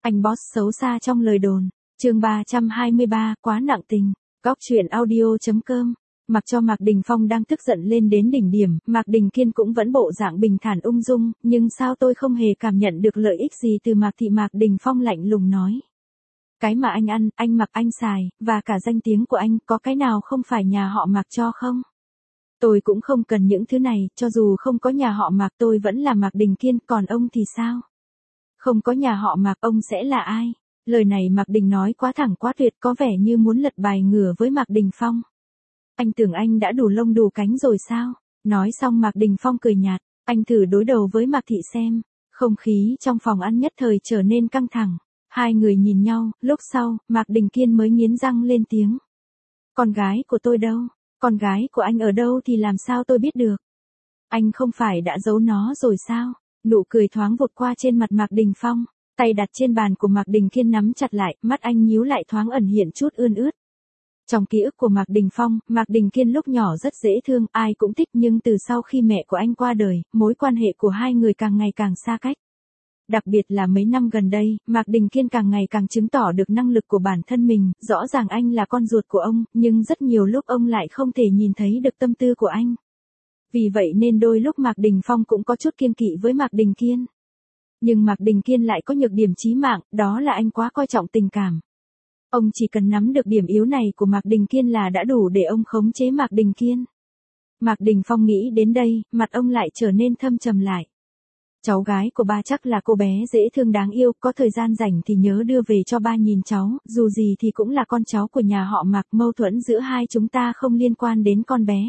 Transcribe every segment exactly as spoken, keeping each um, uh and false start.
Anh boss xấu xa trong lời đồn. Chương ba trăm hai mươi ba, quá nặng tình. Góc truyện audio chấm com. Mặc cho Mạc Đình Phong đang tức giận lên đến đỉnh điểm, Mạc Đình Kiên cũng vẫn bộ dạng bình thản ung dung, nhưng sao tôi không hề cảm nhận được lợi ích gì từ Mạc thị. Mạc Đình Phong lạnh lùng nói. Cái mà anh ăn, anh mặc, anh xài, và cả danh tiếng của anh, có cái nào không phải nhà họ Mạc cho không? Tôi cũng không cần những thứ này, cho dù không có nhà họ Mạc tôi vẫn là Mạc Đình Kiên, còn ông thì sao? Không có nhà họ Mạc ông sẽ là ai? Lời này Mạc Đình nói quá thẳng quá tuyệt, có vẻ như muốn lật bài ngửa với Mạc Đình Phong. Anh tưởng anh đã đủ lông đủ cánh rồi sao? Nói xong Mạc Đình Phong cười nhạt, anh thử đối đầu với Mạc thị xem. Không khí trong phòng ăn nhất thời trở nên căng thẳng. Hai người nhìn nhau, lúc sau, Mạc Đình Kiên mới nghiến răng lên tiếng. Con gái của tôi đâu? Con gái của anh ở đâu thì làm sao tôi biết được? Anh không phải đã giấu nó rồi sao? Nụ cười thoáng vụt qua trên mặt Mạc Đình Phong, tay đặt trên bàn của Mạc Đình Kiên nắm chặt lại, mắt anh nhíu lại thoáng ẩn hiện chút ươn ướt. Trong ký ức của Mạc Đình Phong, Mạc Đình Kiên lúc nhỏ rất dễ thương, ai cũng thích, nhưng từ sau khi mẹ của anh qua đời, mối quan hệ của hai người càng ngày càng xa cách. Đặc biệt là mấy năm gần đây, Mạc Đình Kiên càng ngày càng chứng tỏ được năng lực của bản thân mình, rõ ràng anh là con ruột của ông, nhưng rất nhiều lúc ông lại không thể nhìn thấy được tâm tư của anh. Vì vậy nên đôi lúc Mạc Đình Phong cũng có chút kiêng kỵ với Mạc Đình Kiên. Nhưng Mạc Đình Kiên lại có nhược điểm chí mạng, đó là anh quá coi trọng tình cảm. Ông chỉ cần nắm được điểm yếu này của Mạc Đình Kiên là đã đủ để ông khống chế Mạc Đình Kiên. Mạc Đình Phong nghĩ đến đây, mặt ông lại trở nên thâm trầm lại. Cháu gái của ba chắc là cô bé dễ thương đáng yêu, có thời gian rảnh thì nhớ đưa về cho ba nhìn cháu, dù gì thì cũng là con cháu của nhà họ Mạc, mâu thuẫn giữa hai chúng ta không liên quan đến con bé.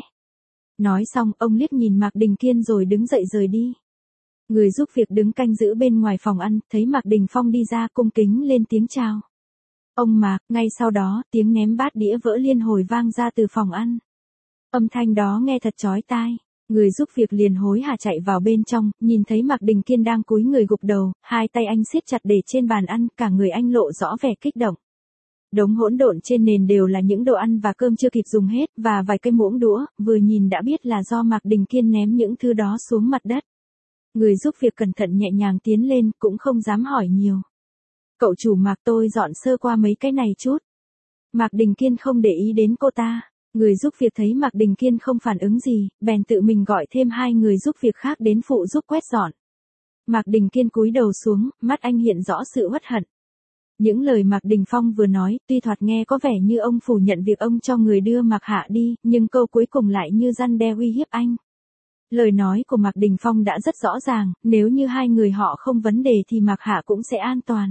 Nói xong, ông liếc nhìn Mạc Đình Kiên rồi đứng dậy rời đi. Người giúp việc đứng canh giữ bên ngoài phòng ăn, thấy Mạc Đình Phong đi ra cung kính lên tiếng chào. Ông Mạc, ngay sau đó, tiếng ném bát đĩa vỡ liên hồi vang ra từ phòng ăn. Âm thanh đó nghe thật chói tai. Người giúp việc liền hối hả chạy vào bên trong, nhìn thấy Mạc Đình Kiên đang cúi người gục đầu, hai tay anh siết chặt để trên bàn ăn, cả người anh lộ rõ vẻ kích động. Đống hỗn độn trên nền đều là những đồ ăn và cơm chưa kịp dùng hết, và vài cây muỗng đũa, vừa nhìn đã biết là do Mạc Đình Kiên ném những thứ đó xuống mặt đất. Người giúp việc cẩn thận nhẹ nhàng tiến lên, cũng không dám hỏi nhiều. Cậu chủ Mạc, tôi dọn sơ qua mấy cái này chút. Mạc Đình Kiên không để ý đến cô ta. Người giúp việc thấy Mạc Đình Kiên không phản ứng gì, bèn tự mình gọi thêm hai người giúp việc khác đến phụ giúp quét dọn. Mạc Đình Kiên cúi đầu xuống, mắt anh hiện rõ sự uất hận. Những lời Mạc Đình Phong vừa nói, tuy thoạt nghe có vẻ như ông phủ nhận việc ông cho người đưa Mạc Hạ đi, nhưng câu cuối cùng lại như răn đe uy hiếp anh. Lời nói của Mạc Đình Phong đã rất rõ ràng, nếu như hai người họ không vấn đề thì Mạc Hạ cũng sẽ an toàn.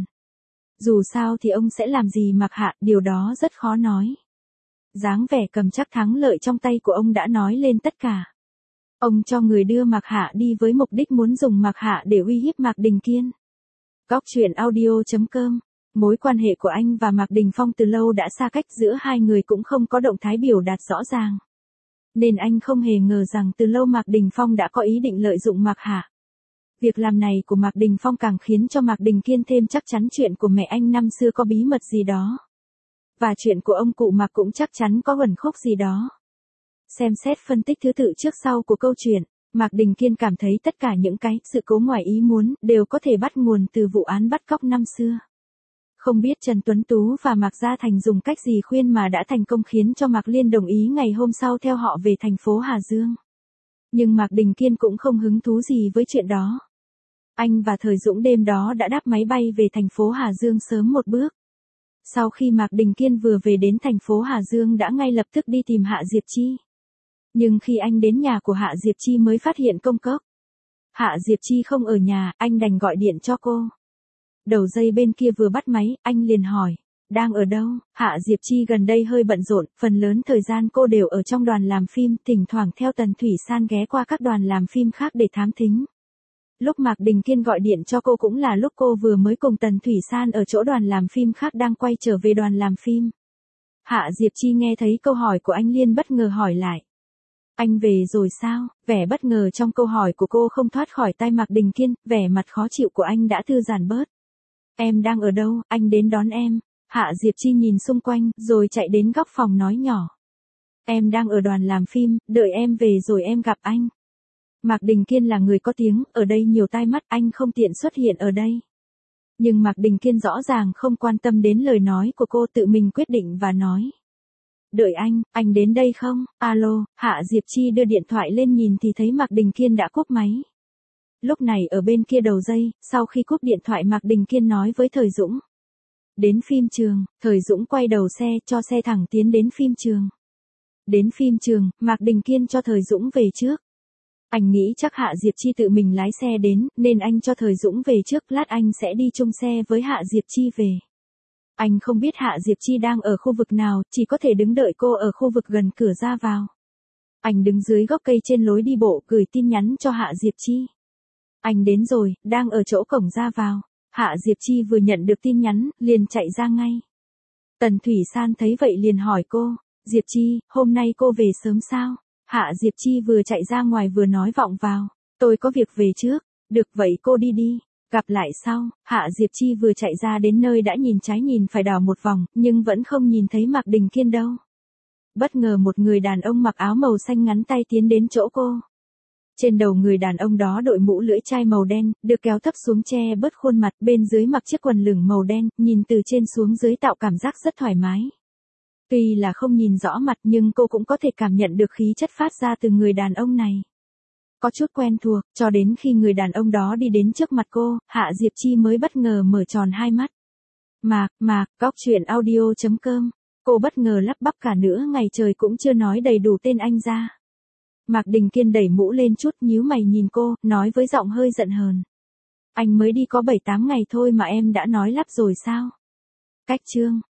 Dù sao thì ông sẽ làm gì Mạc Hạ, điều đó rất khó nói. Dáng vẻ cầm chắc thắng lợi trong tay của ông đã nói lên tất cả. Ông cho người đưa Mạc Hạ đi với mục đích muốn dùng Mạc Hạ để uy hiếp Mạc Đình Kiên. Góc truyện audio chấm com. Mối quan hệ của anh và Mạc Đình Phong từ lâu đã xa cách, giữa hai người cũng không có động thái biểu đạt rõ ràng. Nên anh không hề ngờ rằng từ lâu Mạc Đình Phong đã có ý định lợi dụng Mạc Hạ. Việc làm này của Mạc Đình Phong càng khiến cho Mạc Đình Kiên thêm chắc chắn chuyện của mẹ anh năm xưa có bí mật gì đó. Và chuyện của ông cụ Mạc cũng chắc chắn có uẩn khúc gì đó. Xem xét phân tích thứ tự trước sau của câu chuyện, Mạc Đình Kiên cảm thấy tất cả những cái sự cố ngoài ý muốn đều có thể bắt nguồn từ vụ án bắt cóc năm xưa. Không biết Trần Tuấn Tú và Mạc Gia Thành dùng cách gì khuyên mà đã thành công khiến cho Mạc Liên đồng ý ngày hôm sau theo họ về thành phố Hà Dương. Nhưng Mạc Đình Kiên cũng không hứng thú gì với chuyện đó. Anh và Thời Dũng đêm đó đã đáp máy bay về thành phố Hà Dương sớm một bước. Sau khi Mạc Đình Kiên vừa về đến thành phố Hà Dương đã ngay lập tức đi tìm Hạ Diệp Chi. Nhưng khi anh đến nhà của Hạ Diệp Chi mới phát hiện công cốc. Hạ Diệp Chi không ở nhà, anh đành gọi điện cho cô. Đầu dây bên kia vừa bắt máy, anh liền hỏi, đang ở đâu? Hạ Diệp Chi gần đây hơi bận rộn, phần lớn thời gian cô đều ở trong đoàn làm phim, thỉnh thoảng theo Tần Thủy San ghé qua các đoàn làm phim khác để thám thính. Lúc Mạc Đình Kiên gọi điện cho cô cũng là lúc cô vừa mới cùng Tần Thủy San ở chỗ đoàn làm phim khác đang quay trở về đoàn làm phim. Hạ Diệp Chi nghe thấy câu hỏi của anh liền bất ngờ hỏi lại. Anh về rồi sao? Vẻ bất ngờ trong câu hỏi của cô không thoát khỏi tai Mạc Đình Kiên, vẻ mặt khó chịu của anh đã thư giãn bớt. Em đang ở đâu, anh đến đón em. Hạ Diệp Chi nhìn xung quanh, rồi chạy đến góc phòng nói nhỏ. Em đang ở đoàn làm phim, đợi em về rồi em gặp anh. Mạc Đình Kiên là người có tiếng, ở đây nhiều tai mắt, anh không tiện xuất hiện ở đây. Nhưng Mạc Đình Kiên rõ ràng không quan tâm đến lời nói của cô, tự mình quyết định và nói. Đợi anh, anh đến đây không? Alo, Hạ Diệp Chi đưa điện thoại lên nhìn thì thấy Mạc Đình Kiên đã cúp máy. Lúc này ở bên kia đầu dây, sau khi cúp điện thoại Mạc Đình Kiên nói với Thời Dũng. Đến phim trường, Thời Dũng quay đầu xe cho xe thẳng tiến đến phim trường. Đến phim trường, Mạc Đình Kiên cho Thời Dũng về trước. Anh nghĩ chắc Hạ Diệp Chi tự mình lái xe đến, nên anh cho Thời Dũng về trước, lát anh sẽ đi chung xe với Hạ Diệp Chi về. Anh không biết Hạ Diệp Chi đang ở khu vực nào, chỉ có thể đứng đợi cô ở khu vực gần cửa ra vào. Anh đứng dưới gốc cây trên lối đi bộ, gửi tin nhắn cho Hạ Diệp Chi. Anh đến rồi, đang ở chỗ cổng ra vào. Hạ Diệp Chi vừa nhận được tin nhắn, liền chạy ra ngay. Tần Thủy San thấy vậy liền hỏi cô, Diệp Chi, hôm nay cô về sớm sao? Hạ Diệp Chi vừa chạy ra ngoài vừa nói vọng vào, tôi có việc về trước, được vậy cô đi đi, gặp lại sau. Hạ Diệp Chi vừa chạy ra đến nơi đã nhìn trái nhìn phải đảo một vòng, nhưng vẫn không nhìn thấy Mạc Đình Kiên đâu. Bất ngờ một người đàn ông mặc áo màu xanh ngắn tay tiến đến chỗ cô. Trên đầu người đàn ông đó đội mũ lưỡi chai màu đen, được kéo thấp xuống che bớt khuôn mặt, bên dưới mặc chiếc quần lửng màu đen, nhìn từ trên xuống dưới tạo cảm giác rất thoải mái. Tuy là không nhìn rõ mặt nhưng cô cũng có thể cảm nhận được khí chất phát ra từ người đàn ông này. Có chút quen thuộc, cho đến khi người đàn ông đó đi đến trước mặt cô, Hạ Diệp Chi mới bất ngờ mở tròn hai mắt. Mạc, Mạc, Góc Chuyện Audio chấm com. Cô bất ngờ lắp bắp cả nửa ngày trời cũng chưa nói đầy đủ tên anh ra. Mạc Đình Kiên đẩy mũ lên chút, nhíu mày nhìn cô, nói với giọng hơi giận hờn. Anh mới đi có bảy tám ngày thôi mà em đã nói lắp rồi sao? Cách chương.